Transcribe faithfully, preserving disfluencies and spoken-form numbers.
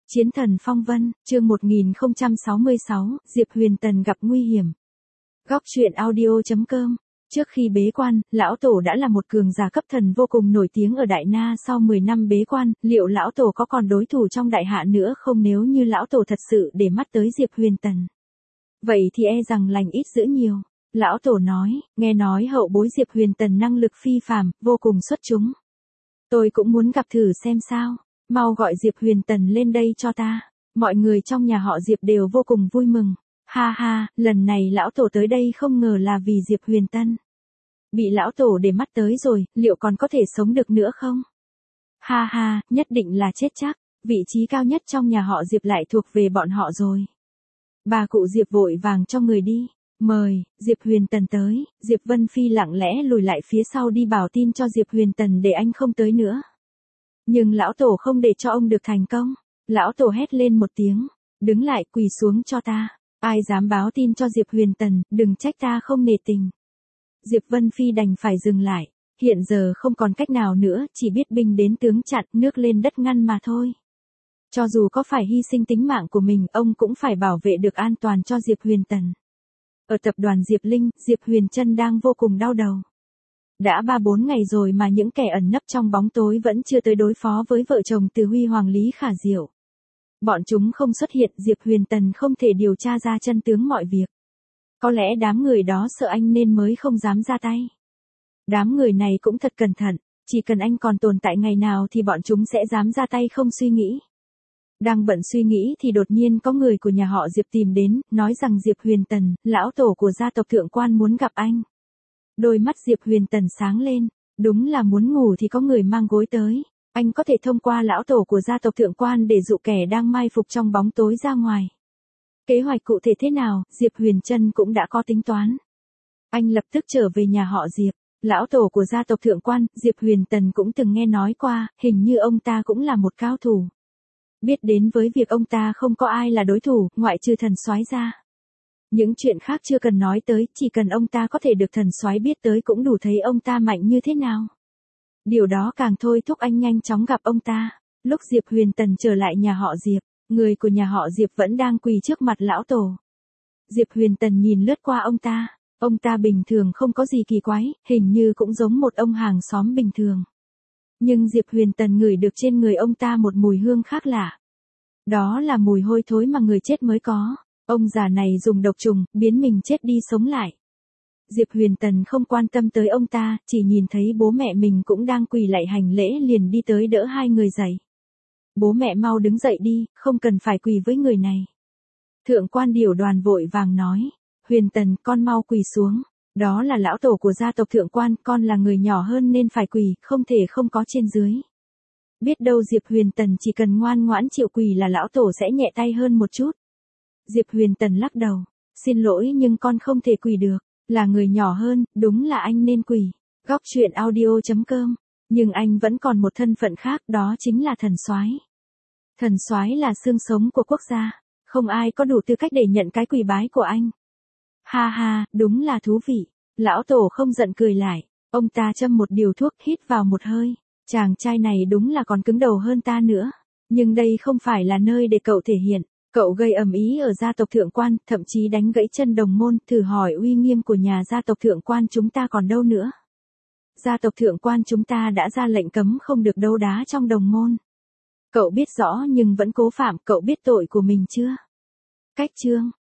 Chiến thần phong vân, chương một nghìn không trăm sáu mươi sáu, Diệp Huyền Tần gặp nguy hiểm. Góc truyện audio chấm com. Trước khi bế quan, lão tổ đã là một cường giả cấp thần vô cùng nổi tiếng ở Đại Na. Sau mười năm bế quan, liệu lão tổ có còn đối thủ trong đại hạ nữa không? Nếu như lão tổ thật sự để mắt tới Diệp Huyền Tần, vậy thì e rằng lành ít dữ nhiều. Lão tổ nói, nghe nói hậu bối Diệp Huyền Tần năng lực phi phàm, vô cùng xuất chúng. Tôi cũng muốn gặp thử xem sao. Mau gọi Diệp Huyền Tần lên đây cho ta. Mọi người trong nhà họ Diệp đều vô cùng vui mừng. Ha ha, lần này lão tổ tới đây không ngờ là vì Diệp Huyền Tần. Bị lão tổ để mắt tới rồi, liệu còn có thể sống được nữa không? Ha ha, nhất định là chết chắc. Vị trí cao nhất trong nhà họ Diệp lại thuộc về bọn họ rồi. Bà cụ Diệp vội vàng cho người đi. Mời, Diệp Huyền Tần tới. Diệp Vân Phi lặng lẽ lùi lại phía sau đi bảo tin cho Diệp Huyền Tần để anh không tới nữa. Nhưng lão tổ không để cho ông được thành công. Lão tổ hét lên một tiếng. Đứng lại, quỳ xuống cho ta. Ai dám báo tin cho Diệp Huyền Tần, đừng trách ta không nể tình. Diệp Vân Phi đành phải dừng lại. Hiện giờ không còn cách nào nữa, chỉ biết binh đến tướng chặn, nước lên đất ngăn mà thôi. Cho dù có phải hy sinh tính mạng của mình, ông cũng phải bảo vệ được an toàn cho Diệp Huyền Tần. Ở tập đoàn Diệp Linh, Diệp Huyền Trân đang vô cùng đau đầu. Đã ba bốn ngày rồi mà những kẻ ẩn nấp trong bóng tối vẫn chưa tới đối phó với vợ chồng Từ Huy Hoàng Lý Khả Diệu. Bọn chúng không xuất hiện, Diệp Huyền Tần không thể điều tra ra chân tướng mọi việc. Có lẽ đám người đó sợ anh nên mới không dám ra tay. Đám người này cũng thật cẩn thận, chỉ cần anh còn tồn tại ngày nào thì bọn chúng sẽ dám ra tay không suy nghĩ. Đang bận suy nghĩ thì đột nhiên có người của nhà họ Diệp tìm đến, nói rằng Diệp Huyền Tần, lão tổ của gia tộc Thượng Quan muốn gặp anh. Đôi mắt Diệp Huyền Tần sáng lên, đúng là muốn ngủ thì có người mang gối tới. Anh có thể thông qua lão tổ của gia tộc Thượng Quan để dụ kẻ đang mai phục trong bóng tối ra ngoài. Kế hoạch cụ thể thế nào, Diệp Huyền Trân cũng đã có tính toán. Anh lập tức trở về nhà họ Diệp. Lão tổ của gia tộc Thượng Quan, Diệp Huyền Tần cũng từng nghe nói qua, hình như ông ta cũng là một cao thủ. Biết đến với việc ông ta không có ai là đối thủ, ngoại trừ thần soái ra. Những chuyện khác chưa cần nói tới, chỉ cần ông ta có thể được thần soái biết tới cũng đủ thấy ông ta mạnh như thế nào. Điều đó càng thôi thúc anh nhanh chóng gặp ông ta. Lúc Diệp Huyền Tần trở lại nhà họ Diệp, người của nhà họ Diệp vẫn đang quỳ trước mặt lão tổ. Diệp Huyền Tần nhìn lướt qua ông ta, ông ta bình thường không có gì kỳ quái, hình như cũng giống một ông hàng xóm bình thường. Nhưng Diệp Huyền Tần ngửi được trên người ông ta một mùi hương khác lạ. Đó là mùi hôi thối mà người chết mới có. Ông già này dùng độc trùng, biến mình chết đi sống lại. Diệp Huyền Tần không quan tâm tới ông ta, chỉ nhìn thấy bố mẹ mình cũng đang quỳ lạy hành lễ liền đi tới đỡ hai người dậy. Bố mẹ mau đứng dậy đi, không cần phải quỳ với người này. Thượng Quan Điểu Đoàn vội vàng nói, Huyền Tần, con mau quỳ xuống. Đó là lão tổ của gia tộc Thượng Quan, con là người nhỏ hơn nên phải quỳ, không thể không có trên dưới. Biết đâu Diệp Huyền Tần chỉ cần ngoan ngoãn chịu quỳ là lão tổ sẽ nhẹ tay hơn một chút. Diệp Huyền Tần lắc đầu, xin lỗi nhưng con không thể quỳ được, là người nhỏ hơn, đúng là anh nên quỳ. Góc truyện audio chấm com. Nhưng anh vẫn còn một thân phận khác, đó chính là thần soái. Thần soái là xương sống của quốc gia, không ai có đủ tư cách để nhận cái quỳ bái của anh. Ha ha, đúng là thú vị. Lão tổ không giận cười lại, ông ta châm một điều thuốc, hít vào một hơi. Chàng trai này đúng là còn cứng đầu hơn ta nữa. Nhưng đây không phải là nơi để cậu thể hiện. Cậu gây ầm ĩ ở gia tộc Thượng Quan, thậm chí đánh gãy chân đồng môn, thử hỏi uy nghiêm của nhà gia tộc Thượng Quan chúng ta còn đâu nữa. Gia tộc Thượng Quan chúng ta đã ra lệnh cấm không được đấu đá trong đồng môn. Cậu biết rõ nhưng vẫn cố phạm, cậu biết tội của mình chưa? Cách chương.